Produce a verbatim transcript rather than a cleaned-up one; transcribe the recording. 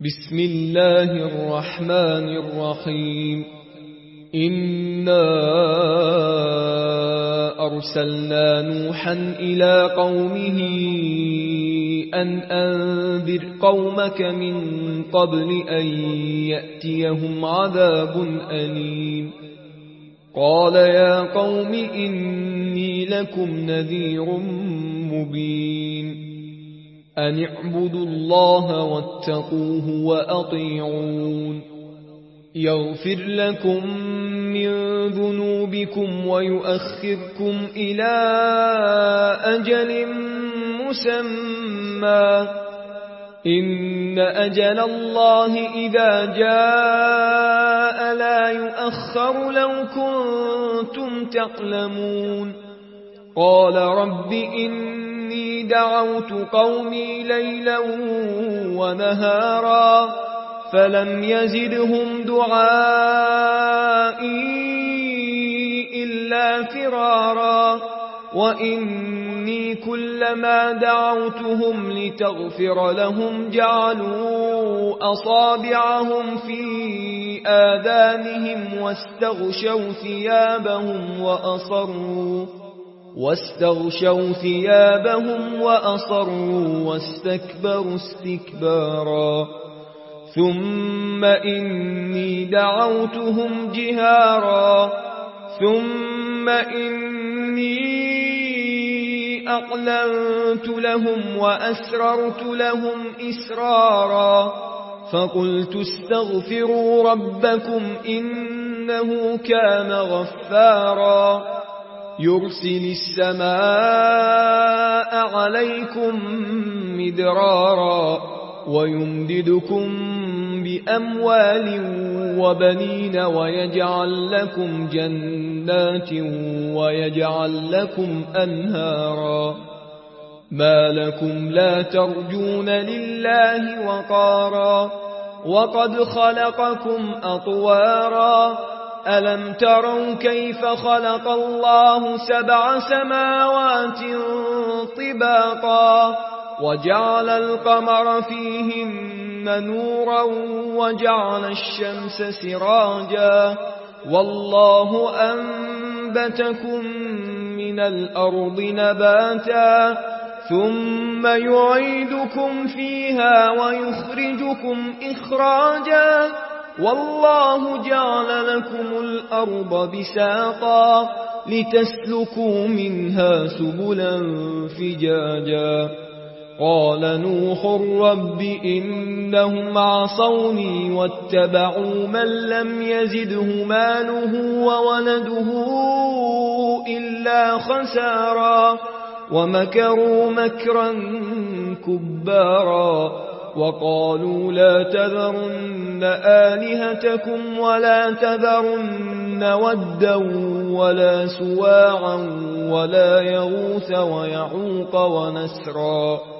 بسم الله الرحمن الرحيم. إنا أرسلنا نوحا إلى قومه أن أنذر قومك من قبل أن يأتيهم عذاب أليم. قال يا قوم إني لكم نذير مبين. أن اعبدوا الله واتقوه وأطيعون. يغفر لكم من ذنوبكم ويؤخركم إلى أجل مسمى. إن أجل الله إذا جاء لا يؤخر لو كنتم تعلمون. قال رب إني دعوت قومي ليلا ونهارا فلم يزدهم دعائي إلا فرارا. وإني كلما دعوتهم لتغفر لهم جعلوا أصابعهم في آذانهم واستغشوا ثيابهم وأصروا واستغشوا ثيابهم وأصروا واستكبروا استكبارا. ثم إني دعوتهم جهارا ثم إني أعلنت لهم وأسررت لهم إسرارا. فقلت استغفروا ربكم إنه كان غفارا. يرسل السماء عليكم مدرارا ويمددكم بأموال وبنين ويجعل لكم جنات ويجعل لكم أنهارا. ما لكم لا ترجون لله وقارا وقد خلقكم أطوارا. ألم تروا كيف خلق الله سبع سماوات طباقا وجعل القمر فيهن نورا وجعل الشمس سراجا والله أنبتكم من الأرض نباتا ثم يعيدكم فيها ويخرجكم إخراجا والله جعل لكم الأرض بساطا لتسلكوا منها سبلا فجاجا. قال نوح رب إنهم عصوني واتبعوا من لم يزده ماله وولده إلا خسارا ومكروا مكرا كبارا. وقالوا لا تذرن آلهتكم ولا تذرن ودا ولا سواعا ولا يغوث ويعوق ونسرا.